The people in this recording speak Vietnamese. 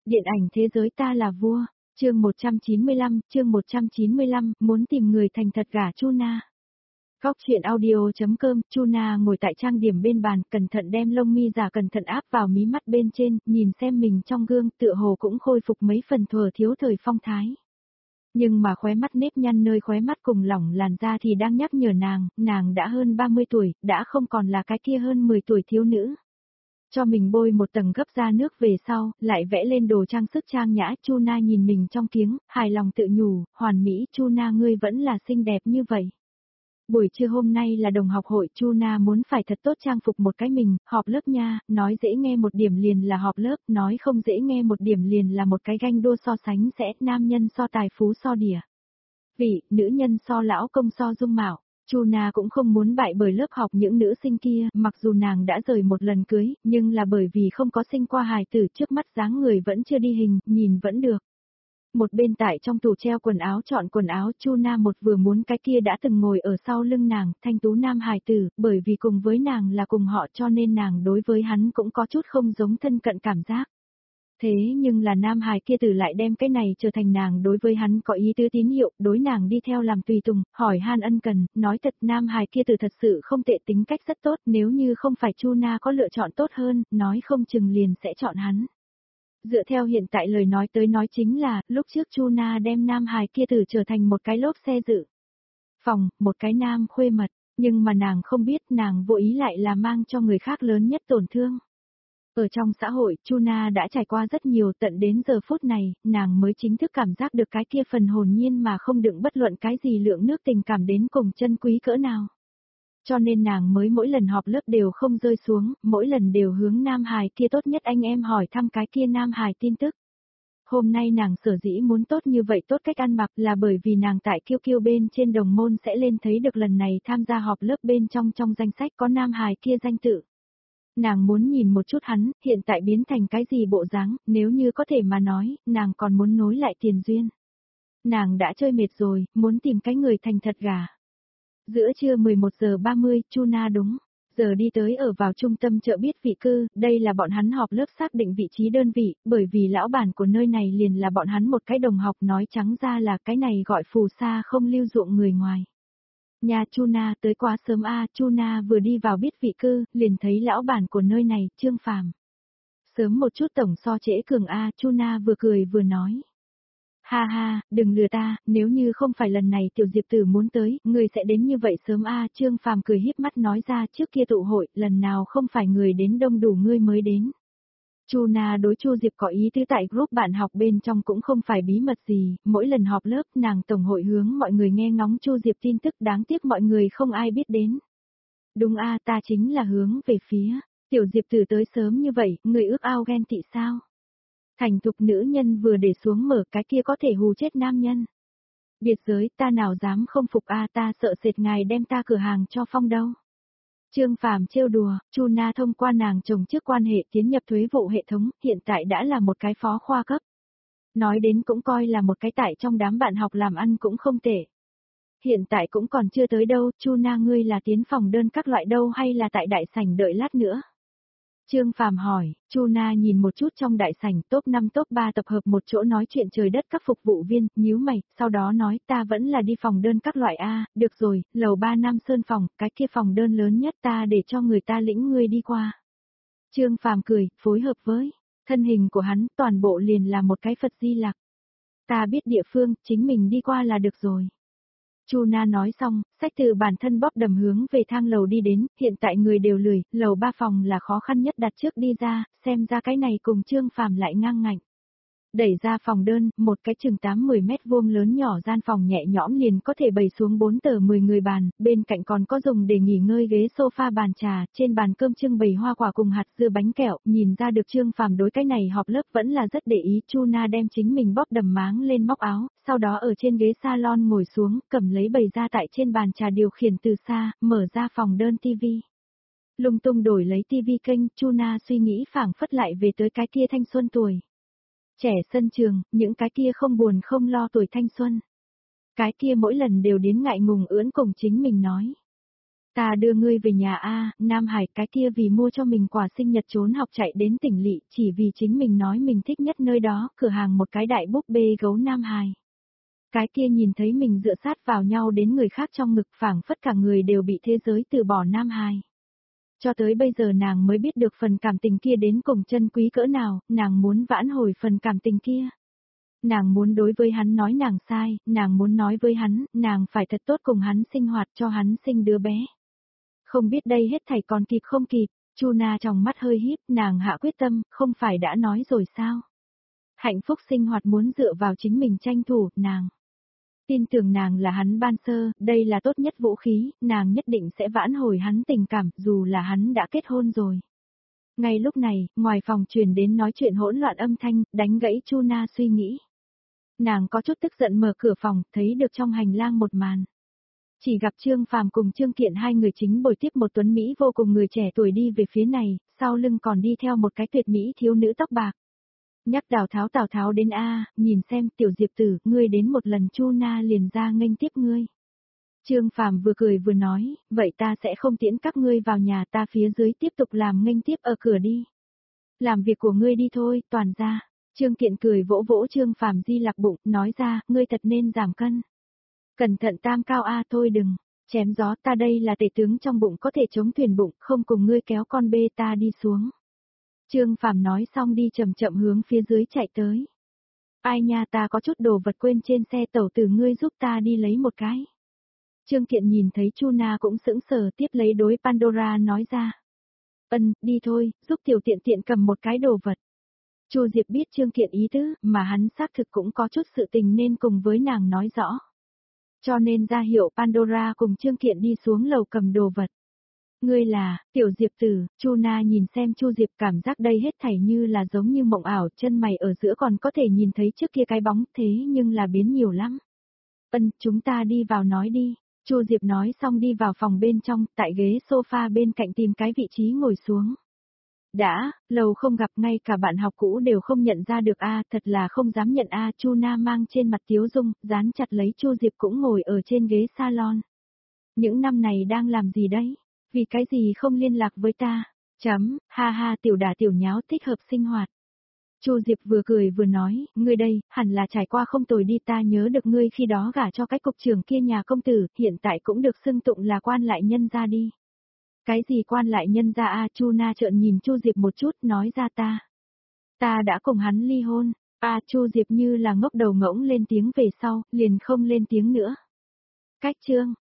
Điện ảnh thế giới ta là vua, chương 195, muốn tìm người thành thật gả Chu Na. Góc truyện audio.com, Chu Na ngồi tại trang điểm bên bàn, cẩn thận đem lông mi giả cẩn thận áp vào mí mắt bên trên, nhìn xem mình trong gương, tựa hồ cũng khôi phục mấy phần thuở thiếu thời phong thái. Nhưng mà khóe mắt nếp nhăn nơi khóe mắt cùng lỏng làn da thì đang nhắc nhở nàng đã hơn 30 tuổi, đã không còn là cái kia hơn 10 tuổi thiếu nữ. Cho mình bôi một tầng gấp da nước về sau, lại vẽ lên đồ trang sức trang nhã. Chu Na nhìn mình trong kiếng, hài lòng tự nhủ, hoàn mỹ. Chu Na ngươi vẫn là xinh đẹp như vậy. Buổi trưa hôm nay là đồng học hội, Chu Na muốn phải thật tốt trang phục một cái mình, họp lớp nha, nói dễ nghe một điểm liền là họp lớp, nói không dễ nghe một điểm liền là một cái ganh đua so sánh sẽ, nam nhân so tài phú so đỉa vị, nữ nhân so lão công so dung mạo. Chu Na cũng không muốn bại bởi lớp học những nữ sinh kia, mặc dù nàng đã rời một lần cưới, nhưng là bởi vì không có sinh qua hài tử, trước mắt dáng người vẫn chưa đi hình, nhìn vẫn được. Một bên tại trong tủ treo quần áo chọn quần áo, Chu Na một vừa muốn cái kia đã từng ngồi ở sau lưng nàng, thanh tú nam hài tử, bởi vì cùng với nàng là cùng họ cho nên nàng đối với hắn cũng có chút không giống thân cận cảm giác. Thế nhưng là nam hài kia tử lại đem cái này trở thành nàng đối với hắn có ý tứ tín hiệu, đối nàng đi theo làm tùy tùng, hỏi han ân cần, nói thật nam hài kia tử thật sự không tệ, tính cách rất tốt, nếu như không phải Chu Na có lựa chọn tốt hơn, nói không chừng liền sẽ chọn hắn. Dựa theo hiện tại lời nói tới nói chính là, lúc trước Chu Na đem nam hài kia tử trở thành một cái lốp xe dự phòng, một cái nam khuê mật, nhưng mà nàng không biết nàng vô ý lại là mang cho người khác lớn nhất tổn thương. Ở trong xã hội, Chu Na đã trải qua rất nhiều, tận đến giờ phút này, nàng mới chính thức cảm giác được cái kia phần hồn nhiên mà không đựng bất luận cái gì lượng nước tình cảm đến cùng chân quý cỡ nào. Cho nên nàng mới mỗi lần họp lớp đều không rơi xuống, mỗi lần đều hướng nam hài kia tốt nhất anh em hỏi thăm cái kia nam hài tin tức. Hôm nay nàng sở dĩ muốn tốt như vậy tốt cách ăn mặc là bởi vì nàng tại kiêu kiêu bên trên đồng môn sẽ lên thấy được lần này tham gia họp lớp bên trong danh sách có nam hài kia danh tự. Nàng muốn nhìn một chút hắn, hiện tại biến thành cái gì bộ dáng, nếu như có thể mà nói, nàng còn muốn nối lại tiền duyên. Nàng đã chơi mệt rồi, muốn tìm cái người thành thật gả. Giữa trưa 11 giờ 30, Chu Na đúng giờ đi tới ở vào trung tâm chợ biết vị cư, đây là bọn hắn họp lớp xác định vị trí đơn vị, bởi vì lão bản của nơi này liền là bọn hắn một cái đồng học, nói trắng ra là cái này gọi phù sa không lưu dụng người ngoài. Nhà Chu Na tới quá sớm a, Chu Na vừa đi vào biết vị cư, liền thấy lão bản của nơi này, Trương Phàm. Sớm một chút tổng so trễ cường a, Chu Na vừa cười vừa nói. Ha ha, đừng lừa ta, nếu như không phải lần này tiểu Diệp tử muốn tới, người sẽ đến như vậy sớm a, Trương Phàm cười híp mắt nói ra, trước kia tụ hội, lần nào không phải người đến đông đủ ngươi mới đến. Chu Na đối Chu Diệp có ý tứ tại group bạn học bên trong cũng không phải bí mật gì, mỗi lần họp lớp nàng tổng hội hướng mọi người nghe ngóng Chu Diệp tin tức, đáng tiếc mọi người không ai biết đến. Đúng a, ta chính là hướng về phía, tiểu Diệp tử tới sớm như vậy, người ước ao ghen tị sao? Thành thục nữ nhân vừa để xuống mở cái kia có thể hù chết nam nhân. Biệt giới ta nào dám không phục a, ta sợ sệt ngài đem ta cửa hàng cho phong đâu. Trương Phàm trêu đùa, Chu Na thông qua nàng chồng trước quan hệ tiến nhập thuế vụ hệ thống, hiện tại đã là một cái phó khoa cấp. Nói đến cũng coi là một cái tại trong đám bạn học làm ăn cũng không tệ. Hiện tại cũng còn chưa tới đâu, Chu Na ngươi là tiến phòng đơn các loại đâu hay là tại đại sảnh đợi lát nữa? Trương Phàm hỏi, Chu Na nhìn một chút trong đại sảnh, top 5 top 3 tập hợp một chỗ nói chuyện trời đất các phục vụ viên, nhíu mày, sau đó nói ta vẫn là đi phòng đơn các loại A, được rồi, lầu 3 Nam Sơn phòng, cái kia phòng đơn lớn nhất ta để cho người ta lĩnh ngươi đi qua. Trương Phàm cười, phối hợp với thân hình của hắn, toàn bộ liền là một cái Phật Di Lặc. Ta biết địa phương, chính mình đi qua là được rồi. Chu Na nói xong, xách từ bản thân bóp đầm hướng về thang lầu đi đến, hiện tại người đều lười, lầu 3 phòng là khó khăn nhất đặt trước đi ra, xem ra cái này cùng Trương Phàm lại ngang ngạnh. Đẩy ra phòng đơn, một cái chừng 8-10 mét vuông lớn nhỏ gian phòng nhẹ nhõm liền có thể bày xuống 4 tờ 10 người bàn, bên cạnh còn có dùng để nghỉ ngơi ghế sofa bàn trà, trên bàn cơm trưng bày hoa quả cùng hạt dưa bánh kẹo, nhìn ra được Trương Phàm đối cái này họp lớp vẫn là rất để ý. Chu Na đem chính mình bóp đầm máng lên móc áo, sau đó ở trên ghế salon ngồi xuống, cầm lấy bày ra tại trên bàn trà điều khiển từ xa, mở ra phòng đơn tivi. Lung tung đổi lấy tivi kênh, Chu Na suy nghĩ phảng phất lại về tới cái kia thanh xuân tuổi. Trẻ sân trường, những cái kia không buồn không lo tuổi thanh xuân. Cái kia mỗi lần đều đến ngại ngùng ưỡn cùng chính mình nói. Ta đưa ngươi về nhà a, Nam Hải, cái kia vì mua cho mình quà sinh nhật trốn học chạy đến tỉnh lỵ, chỉ vì chính mình nói mình thích nhất nơi đó, cửa hàng một cái đại búp bê gấu Nam Hải. Cái kia nhìn thấy mình dựa sát vào nhau đến người khác trong ngực, phảng phất cả người đều bị thế giới từ bỏ Nam Hải. Cho tới bây giờ nàng mới biết được phần cảm tình kia đến cùng chân quý cỡ nào, nàng muốn vãn hồi phần cảm tình kia. Nàng muốn đối với hắn nói nàng sai, nàng muốn nói với hắn, nàng phải thật tốt cùng hắn sinh hoạt cho hắn sinh đứa bé. Không biết đây hết thảy còn kịp không kịp, Chu Na trong mắt hơi híp, nàng hạ quyết tâm, không phải đã nói rồi sao? Hạnh phúc sinh hoạt muốn dựa vào chính mình tranh thủ, nàng. Tin tưởng nàng là hắn ban sơ, đây là tốt nhất vũ khí, nàng nhất định sẽ vãn hồi hắn tình cảm, dù là hắn đã kết hôn rồi. Ngay lúc này, ngoài phòng truyền đến nói chuyện hỗn loạn âm thanh, đánh gãy Chu Na suy nghĩ. Nàng có chút tức giận mở cửa phòng, thấy được trong hành lang một màn. Chỉ gặp Trương Phàm cùng Trương Kiện hai người chính bồi tiếp một tuấn Mỹ vô cùng người trẻ tuổi đi về phía này, sau lưng còn đi theo một cái tuyệt Mỹ thiếu nữ tóc bạc. Nhắc Tào Tháo đến a, nhìn xem tiểu Diệp tử, ngươi đến một lần Chu Na liền ra nghênh tiếp ngươi. Trương Phàm vừa cười vừa nói, vậy ta sẽ không tiễn các ngươi vào nhà, ta phía dưới tiếp tục làm nghênh tiếp ở cửa đi. Làm việc của ngươi đi thôi, toàn ra. Trương Kiện cười vỗ vỗ Trương Phàm di lặc bụng, nói ra, ngươi thật nên giảm cân. Cẩn thận tam cao a, thôi đừng, chém gió, ta đây là tể tướng trong bụng có thể chống thuyền bụng, không cùng ngươi kéo con bê ta đi xuống. Trương Phàm nói xong đi chậm chậm hướng phía dưới chạy tới. Ai nha, ta có chút đồ vật quên trên xe, tẩu tử ngươi giúp ta đi lấy một cái. Trương Kiện nhìn thấy Chu Na cũng sững sờ, tiếp lấy đối Pandora nói ra. Đi thôi, giúp tiểu tiện tiện cầm một cái đồ vật. Chu Diệp biết Trương Kiện ý tứ, mà hắn xác thực cũng có chút sự tình nên cùng với nàng nói rõ. Cho nên ra hiệu Pandora cùng Trương Kiện đi xuống lầu cầm đồ vật. Ngươi là, tiểu Diệp tử, Chu Na nhìn xem Chu Diệp, cảm giác đây hết thảy như là giống như mộng ảo, chân mày ở giữa còn có thể nhìn thấy trước kia cái bóng, thế nhưng là biến nhiều lắm. Chúng ta đi vào nói đi. Chu Diệp nói xong đi vào phòng bên trong, tại ghế sofa bên cạnh tìm cái vị trí ngồi xuống. Đã, lâu không gặp, ngay cả bạn học cũ đều không nhận ra được a, thật là không dám nhận a. Chu Na mang trên mặt tiếu dung, dán chặt lấy Chu Diệp cũng ngồi ở trên ghế salon. Những năm này đang làm gì đấy? Vì cái gì không liên lạc với ta? Ha ha, tiểu đả tiểu nháo, thích hợp sinh hoạt. Chu Diệp vừa cười vừa nói, ngươi đây, hẳn là trải qua không tồi đi, ta nhớ được ngươi khi đó gả cho cái cục trưởng kia nhà công tử, hiện tại cũng được xưng tụng là quan lại nhân gia đi. Cái gì quan lại nhân gia a? Chu Na trợn nhìn Chu Diệp một chút, nói ra ta đã cùng hắn ly hôn. Chu Diệp như là ngốc đầu ngỗng lên tiếng về sau, liền không lên tiếng nữa. Cách chương